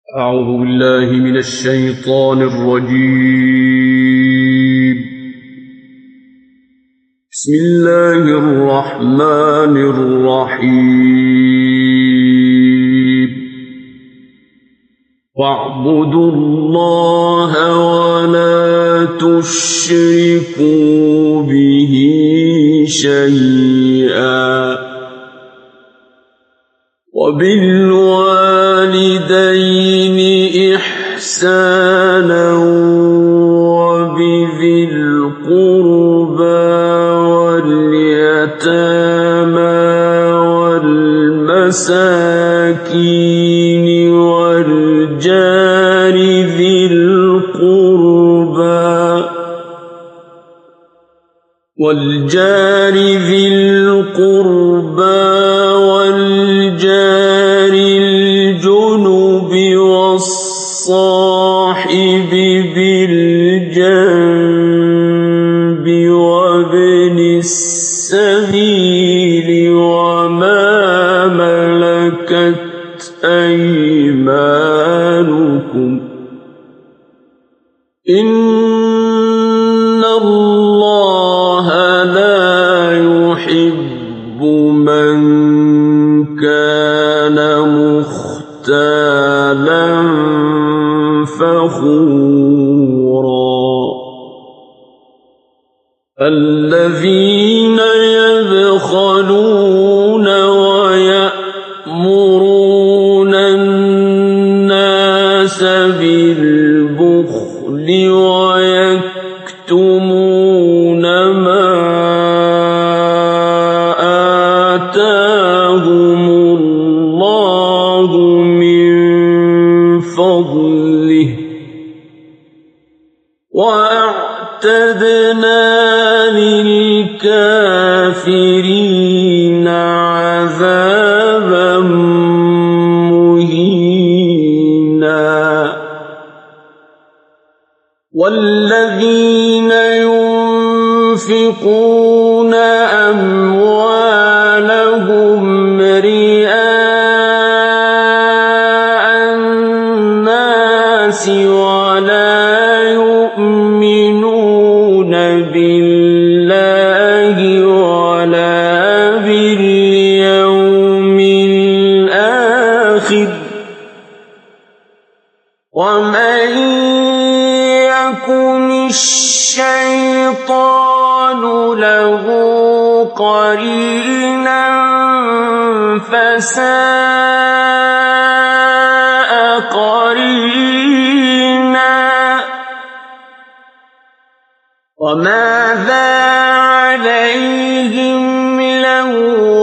أعوذ بالله من الشيطان الرجيم. بسم الله الرحمن الرحيم. واعبدوا الله ولا تشركوا به شيئا وبالوالدين إحسانا وبذي القربى واليتامى والمساكين والجار ذي القربى والجار الجنب والصاحب بالجنب وابن السبيل وما ملكت أيمانكم إن الله لا يحب من كان مختالا فخورا. الذين يبخلون ويأمرون الناس بالبخل ويكتمون ما آتاهم الله من فضله وأعتدنا للكافرين عذابا مهينا. والذين ينفقون أموالهم رئاء الناس ولا يؤمنون بالله ولا باليوم الآخر ومن يكن الشيطان له قرينا فساء قرينا. وماذا عليهم لو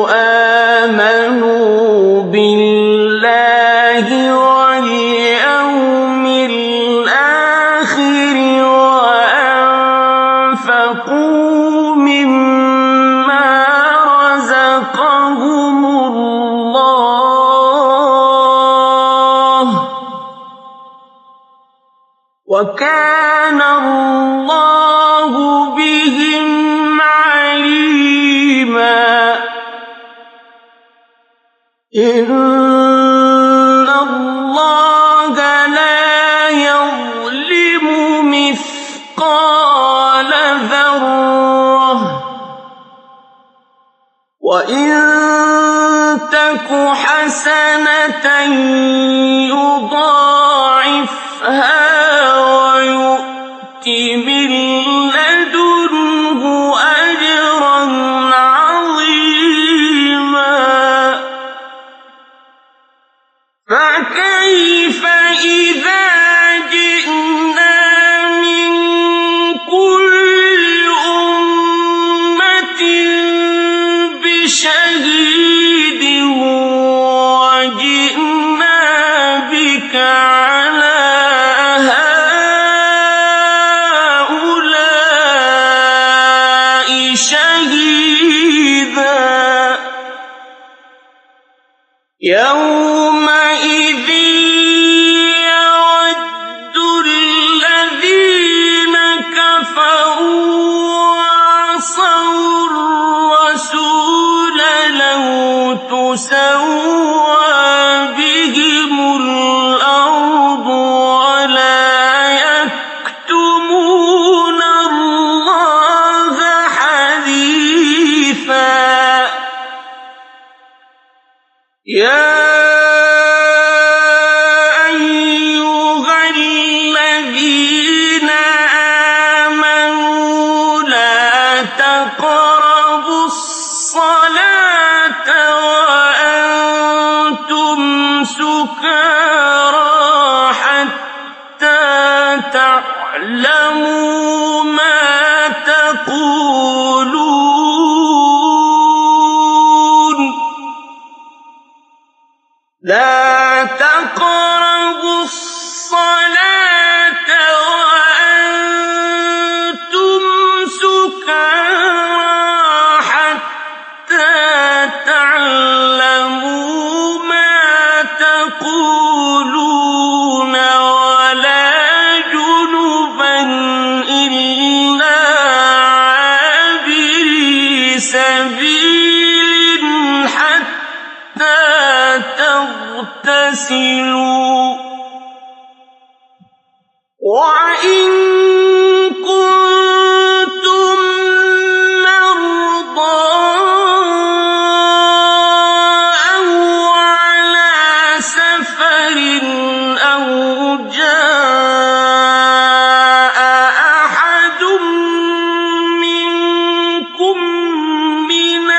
آمنوا بالله واليوم الآخر وأنفقوا مما رزقهم الله وكان الله بهم عليما. إن الله لا يظلم مثقال ذرة وإن تك حسنة يضاعفها ويؤت من لدنه أجرا عظيما. فكيف إذا جئنا من كل أمة بشهيد وجئنا بك على هؤلاء شهيدا. يومئذ يود الذين كفروا وعصوا الرسول لو تسوى بهم الأرض يعلموا ما تقولون لا تقربوا الصلاة وأنتم سكارى حتى تعلموا ما تقولون ولا جنبا إلا عابري سبيل حتى تغتسلوا وإن كنتم مرضى أو على سفر أو جاء أحد منكم من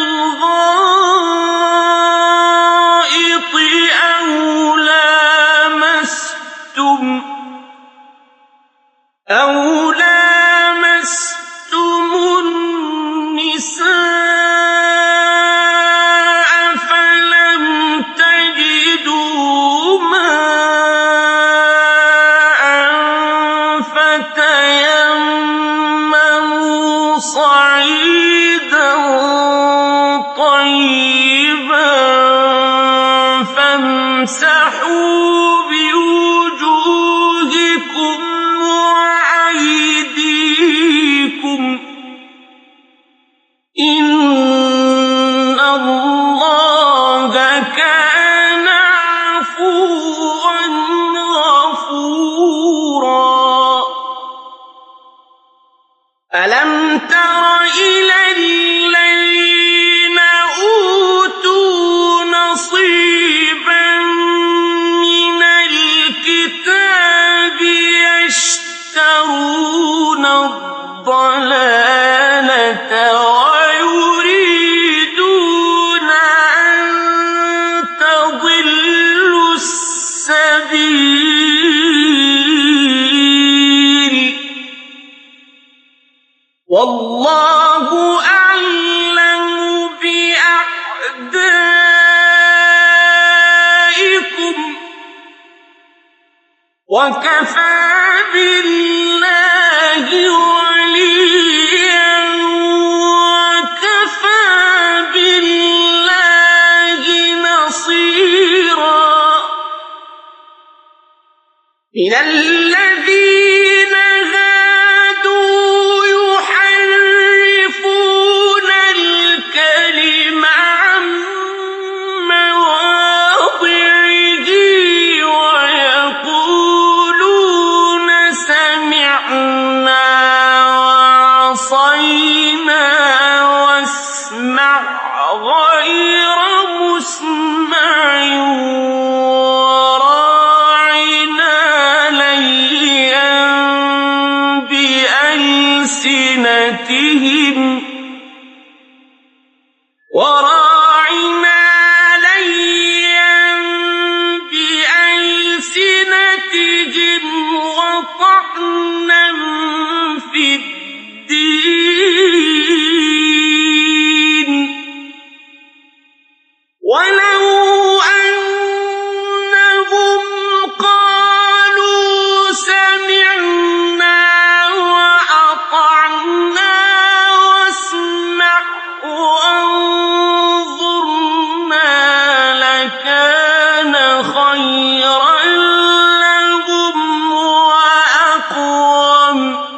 الغائط أو لامستم النساء فلم تجدوا ماء فتيمموا صعيدا طيبا فامسحوا بوجوهكم وأيديكم إن الله كان عفوا غفورا ألم تر إلى الذين أوتوا نصيبا من الكتاب يشترون الضلالة ويريدون أن تضلوا السبيل والله أعلم بأعدائكم وكفى بالله وليا وكفى بالله نصيرا من الذين هادوا يحرفون الكلم عن مواضعه ويقولون سمعنا وعصينا واسمع غير مسمع وراعنا ليا بألسنتهم وطعنا في الدين ولو أنهم قالوا سمعنا وأطعنا واسمع وانظرنا لكان خيرا لهم وأقوم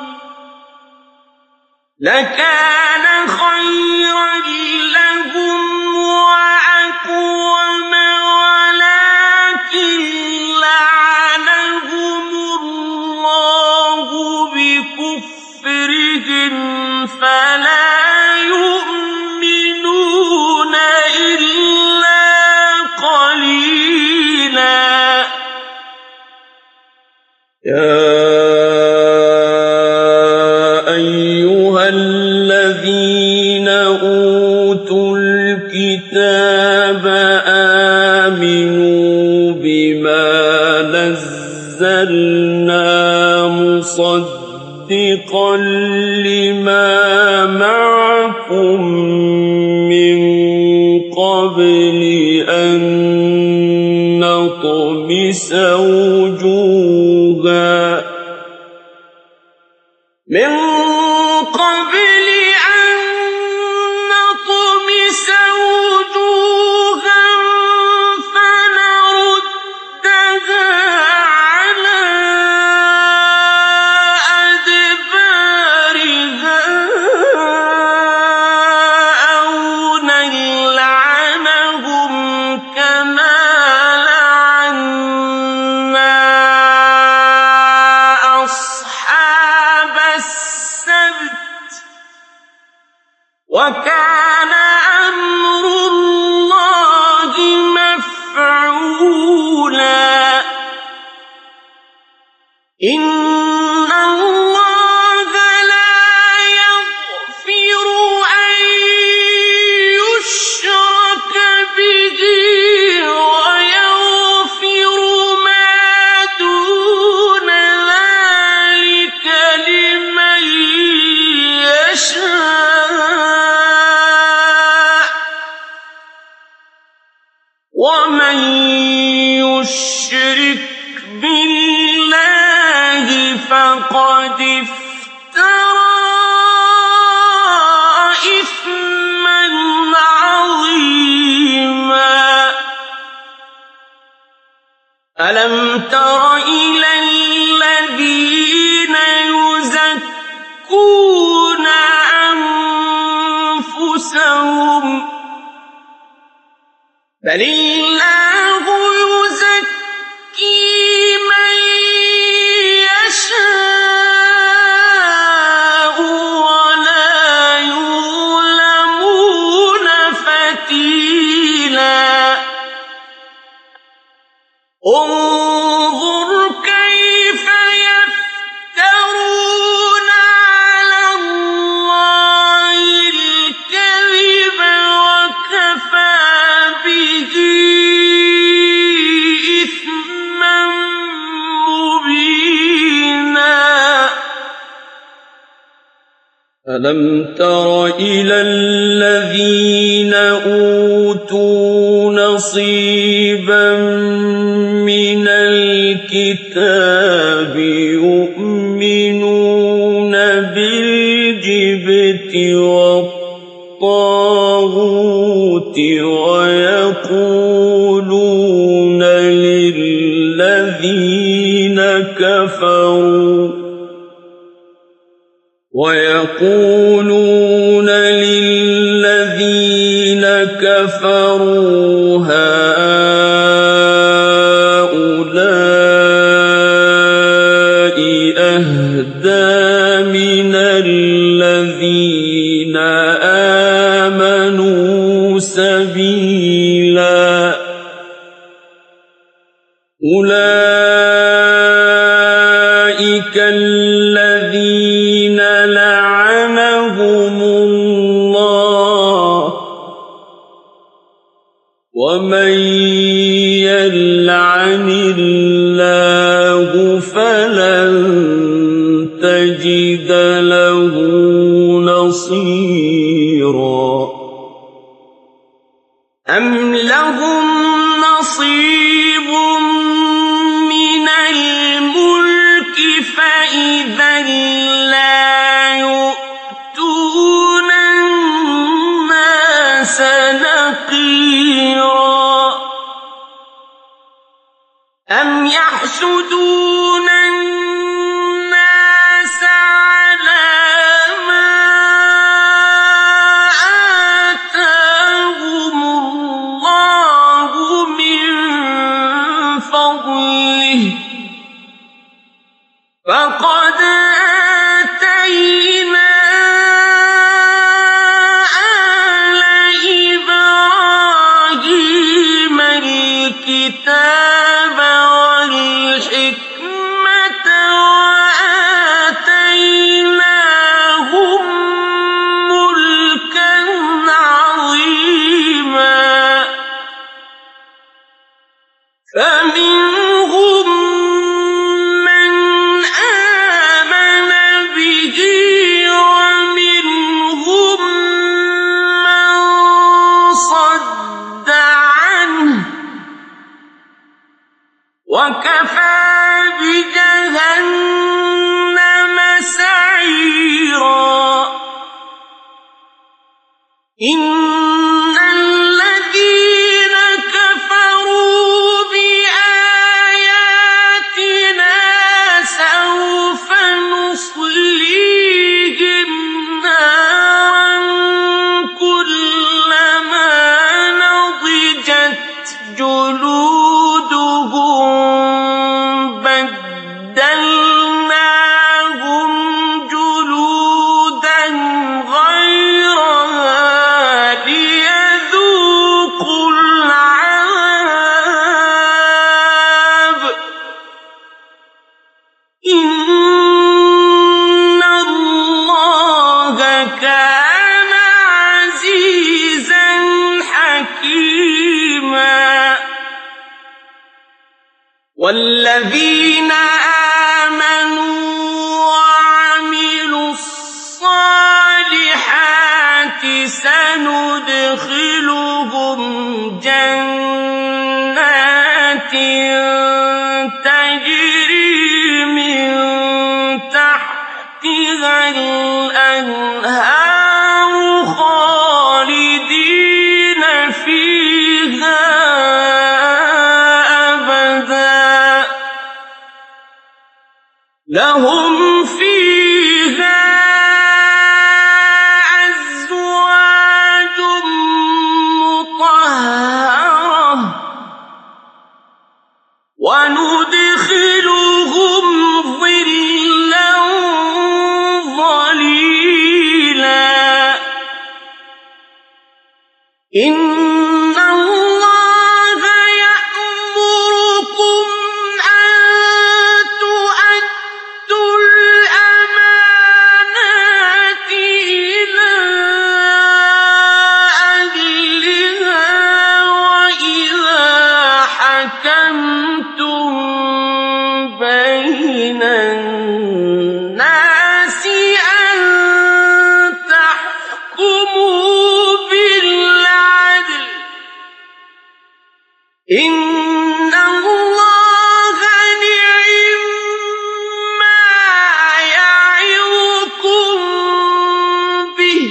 ولكن لعنهم الله بكفرهم فلا يؤمنون إلا قليلا يا أيها الذين أوتوا الكتاب آمنوا بما نزلنا نَزَّلْنَا مُصَدِّقًا لِّمَا مَعَكُم مِّن قَبْلِ أَن نَّطْمِسَ وُجُوهًا فَنَرُدَّهَا عَلَىٰ أَدْبَارِهَا أَوْ نَلْعَنَهُمْ كَمَا لَعَنَّا أَصْحَابَ السَّبْتِ ۚ وَكَانَ أَمْرُ اللَّهِ مَفْعُولًا إِنَّ اللَّهَ لَا يَغْفِرُ أَن يُشْرَكَ بِهِ وَيَغْفِرُ مَا دُونَ ذَلِكَ لِمَن يَشَاءُ ۚ وَمَن يُشْرِكْ بِاللَّهِ فَقَدِ افْتَرَىٰ إِثْمًا عَظِيمًا أَلَمْ تَرَ إِلَى الَّذِينَ يُزَكُّونَ أَنفُسَهُم ۚ بَلِ اللَّهُ يُزَكِّي مَن يَشَاءُ وَلَا يُظْلَمُونَ فَتِيلًا انظُرْ كَيْفَ يَفْتَرُونَ عَلَى اللَّهِ الْكَذِبَ وَكَفَىٰ بِهِ إِثْمًا مُّبِينًا أَلَمْ تَرَ إِلَى الَّذِينَ أُوتُوا نَصِيبًا مِّنَ الْكِتَابِ يُؤْمِنُونَ بِالْجِبْتِ وَالطَّاغُوتِ وَيَقُولُونَ لِلَّذِينَ كَفَرُوا هَٰؤُلَاءِ أَهْدَىٰ مِنَ الَّذِينَ آمَنُوا سَبِيلًا أُولَٰئِكَ الَّذِينَ لَعَنَهُمُ اللَّهُ ۖ وَمَن يَلْعَنِ اللَّهُ فَلَن تَجِدَ لَهُ نَصِيرًا أَمْ لَهُمْ نَصِيبٌ مِّنَ الْمُلْكِ فَإِذًا لَّا يُؤْتُونَ النَّاسَ نَقِيرًا أَمْ يَحْسُدُونَ النَّاسَ عَلَىٰ مَا آتَاهُمُ اللَّهُ مِن فَضْلِهِ ۖ فَقَدْ آتَيْنَا آلَ إِبْرَاهِيمَ الْكِتَابَ وَالْحِكْمَةَ بجهنم سعيرا إن الذين كفروا بآياتنا سوف نصليهم نارا كلما نضجت جلودهم بدلناهم جلودا غيرها ليذوقوا العذاب إن الله كان عزيزا حكيما والذين آمنوا وعملوا الصالحات سندخلهم جنات تجري من تحتها الأنهار خالدين فيها أبدا لهم فيها أزواج مطهرة وندخلهم ظلا ظليلا إن الله يأمركم أن تؤدوا الأمانات إلى أهلها وإذا حكمتم بين الناس أن تحكموا بالعدل إن الله نعم ما يعظكم به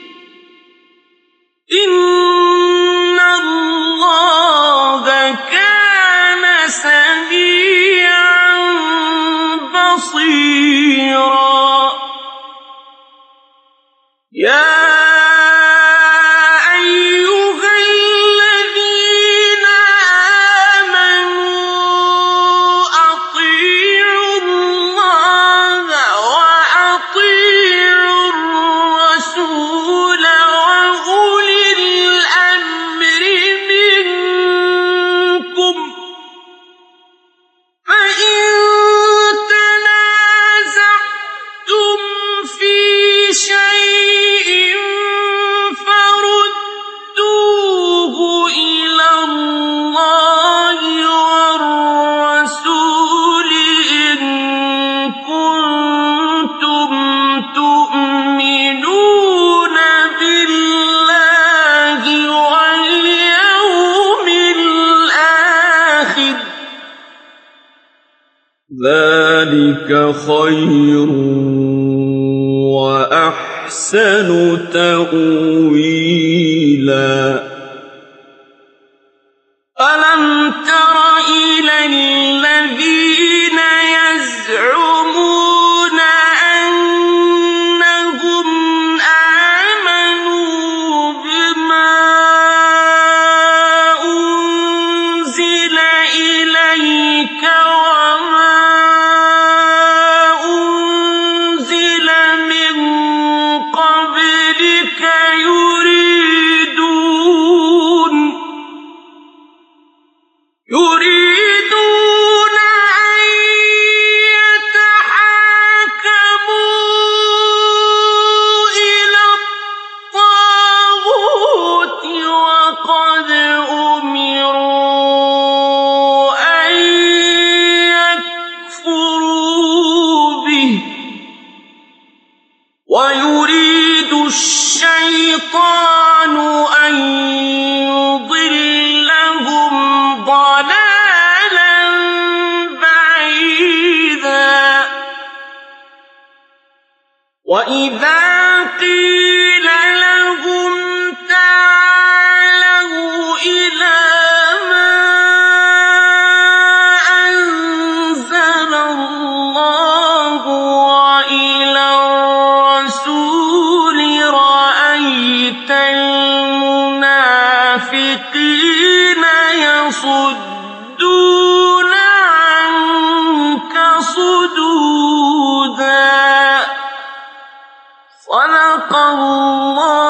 إن الله كان سميعا بصيرا يا أيها الذين آمنوا أطيعوا الله وأطيعوا الرسول وأولي الأمر منكم فإن تنازعتم في شيء فردوه إلى الله والرسول إن كنتم تؤمنون بالله واليوم الآخر ذلك خير وأحسن تأويلا ألم تر إلى الذين يزعمون أنهم آمنوا بما أنزل إليك وما أنزل من قبلك يريدون وَإِذَا قِيلَ لَهُمْ تَعَالَوْا إِلَىٰ مَا أَنزَلَ اللَّهُ وَإِلَى الرَّسُولِ رَأَيْتَ الْمُنَافِقِينَ يَصُدُّونَ عَنكَ صُدُودًا. صدق الله